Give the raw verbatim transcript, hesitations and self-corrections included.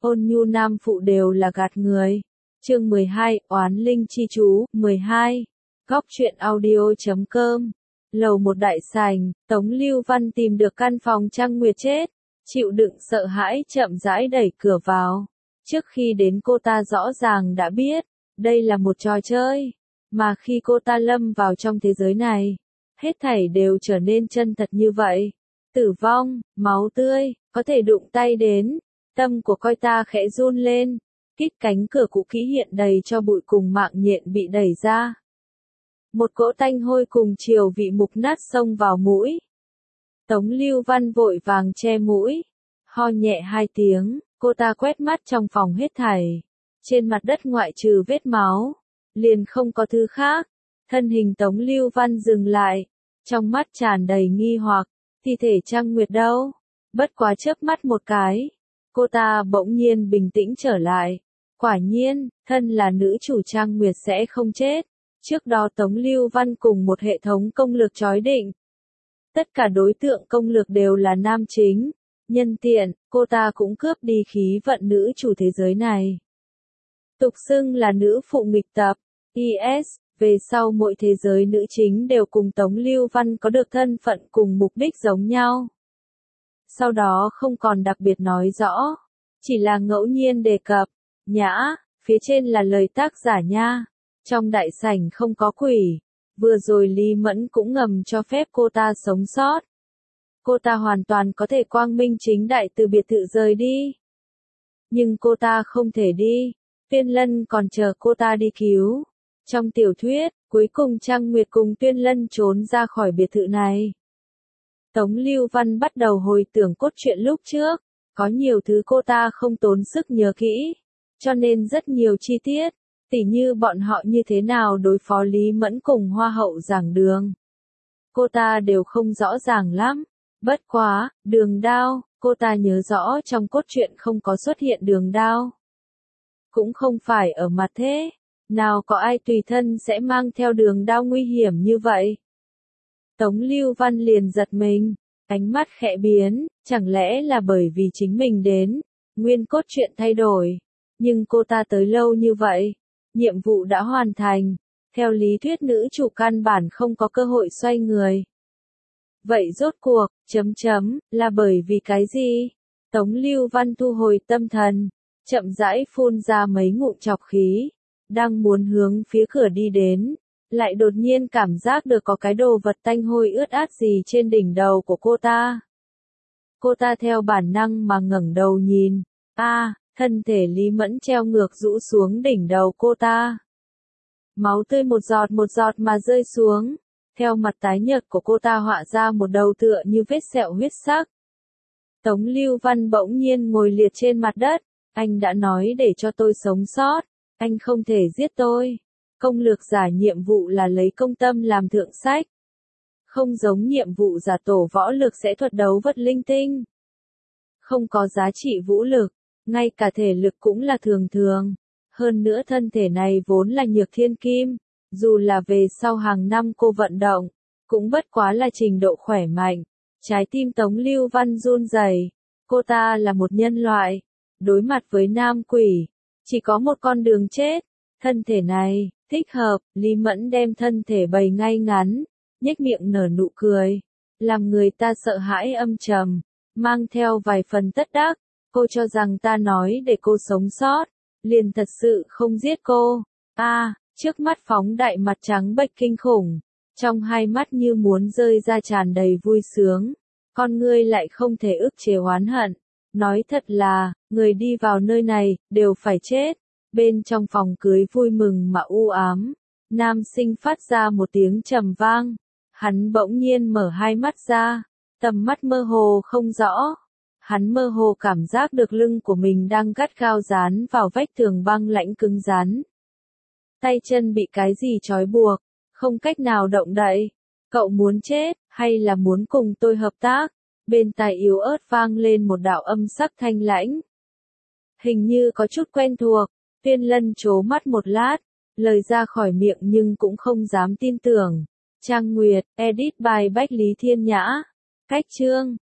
ôn nhu nam phụ đều là gạt người. Chương mười hai, Oán linh chi chú, mười hai. Góc truyện audio chấm com. Lầu một đại sảnh, Tống Lưu Văn tìm được căn phòng Trăng Nguyệt chết, chịu đựng sợ hãi chậm rãi đẩy cửa vào. Trước khi đến cô ta rõ ràng đã biết, đây là một trò chơi, mà khi cô ta lâm vào trong thế giới này, hết thảy đều trở nên chân thật như vậy. Tử vong, máu tươi, có thể đụng tay đến, tâm của coi ta khẽ run lên, kít cánh cửa cũ kỹ hiện đầy cho bụi cùng mạng nhện bị đẩy ra. Một cỗ tanh hôi cùng chiều vị mục nát xông vào mũi. Tống Lưu Văn vội vàng che mũi, ho nhẹ hai tiếng, cô ta quét mắt trong phòng hết thảy. Trên mặt đất ngoại trừ vết máu, liền không có thứ khác. Thân hình Tống Lưu Văn dừng lại, trong mắt tràn đầy nghi hoặc, thi thể Trăng Nguyệt đâu? Bất quá chớp mắt một cái, cô ta bỗng nhiên bình tĩnh trở lại. Quả nhiên, thân là nữ chủ Trăng Nguyệt sẽ không chết. Trước đó Tống Lưu Văn cùng một hệ thống công lược chói định. Tất cả đối tượng công lược đều là nam chính. Nhân tiện, cô ta cũng cướp đi khí vận nữ chủ thế giới này. Tục xưng là nữ phụ nghịch tập, i ét, về sau mỗi thế giới nữ chính đều cùng Tống Lưu Văn có được thân phận cùng mục đích giống nhau. Sau đó không còn đặc biệt nói rõ, chỉ là ngẫu nhiên đề cập. Nhã, phía trên là lời tác giả nha. Trong đại sảnh không có quỷ, vừa rồi Lý Mẫn cũng ngầm cho phép cô ta sống sót. Cô ta hoàn toàn có thể quang minh chính đại từ biệt thự rời đi. Nhưng cô ta không thể đi, Tuyên Lân còn chờ cô ta đi cứu. Trong tiểu thuyết, cuối cùng Trăng Nguyệt cùng Tuyên Lân trốn ra khỏi biệt thự này. Tống Lưu Văn bắt đầu hồi tưởng cốt truyện lúc trước, có nhiều thứ cô ta không tốn sức nhớ kỹ, cho nên rất nhiều chi tiết, tỉ như bọn họ như thế nào đối phó Lý Mẫn cùng Hoa hậu giảng đường. Cô ta đều không rõ ràng lắm, bất quá, đường đao, cô ta nhớ rõ trong cốt truyện không có xuất hiện đường đao. Cũng không phải ở mặt thế, nào có ai tùy thân sẽ mang theo đường đao nguy hiểm như vậy. Tống Lưu Văn liền giật mình, ánh mắt khẽ biến, chẳng lẽ là bởi vì chính mình đến, nguyên cốt truyện thay đổi. Nhưng cô ta tới lâu như vậy, nhiệm vụ đã hoàn thành, theo lý thuyết nữ chủ căn bản không có cơ hội xoay người. Vậy rốt cuộc, chấm chấm, là bởi vì cái gì? Tống Lưu Văn thu hồi tâm thần, chậm rãi phun ra mấy ngụm trọc khí, đang muốn hướng phía cửa đi đến, lại đột nhiên cảm giác được có cái đồ vật tanh hôi ướt át gì trên đỉnh đầu của cô ta. Cô ta theo bản năng mà ngẩng đầu nhìn, a, à, thân thể Lý Mẫn treo ngược rũ xuống đỉnh đầu cô ta. Máu tươi một giọt một giọt mà rơi xuống, theo mặt tái nhợt của cô ta họa ra một đầu tựa như vết sẹo huyết sắc. Tống Lưu Văn bỗng nhiên ngồi liệt trên mặt đất, anh đã nói để cho tôi sống sót, anh không thể giết tôi. Công lược giả nhiệm vụ là lấy công tâm làm thượng sách. Không giống nhiệm vụ giả tổ võ lực sẽ thuật đấu vật linh tinh. Không có giá trị vũ lực, ngay cả thể lực cũng là thường thường. Hơn nữa thân thể này vốn là nhược thiên kim, dù là về sau hàng năm cô vận động, cũng bất quá là trình độ khỏe mạnh. Trái tim Tống Lưu Văn run rẩy, cô ta là một nhân loại, đối mặt với nam quỷ, chỉ có một con đường chết. Thân thể này, thích hợp, Lý Mẫn đem thân thể bày ngay ngắn, nhếch miệng nở nụ cười, làm người ta sợ hãi âm trầm, mang theo vài phần tất đắc. Cô cho rằng ta nói để cô sống sót, liền thật sự không giết cô. A, à, trước mắt phóng đại mặt trắng bệch kinh khủng, trong hai mắt như muốn rơi ra tràn đầy vui sướng, con ngươi lại không thể ức chế oán hận. Nói thật là, người đi vào nơi này, đều phải chết. Bên trong phòng cưới vui mừng mà u ám, nam sinh phát ra một tiếng trầm vang, hắn bỗng nhiên mở hai mắt ra, tầm mắt mơ hồ không rõ. Hắn mơ hồ cảm giác được lưng của mình đang gắt gao dán vào vách tường băng lãnh cứng rắn. Tay chân bị cái gì trói buộc, không cách nào động đậy. Cậu muốn chết, hay là muốn cùng tôi hợp tác? Bên tai yếu ớt vang lên một đạo âm sắc thanh lãnh. Hình như có chút quen thuộc, Tuyên Lân trố mắt một lát, lời ra khỏi miệng nhưng cũng không dám tin tưởng. Trăng Nguyệt, edit by Bách Lý Thiên Nhã. Cách chương.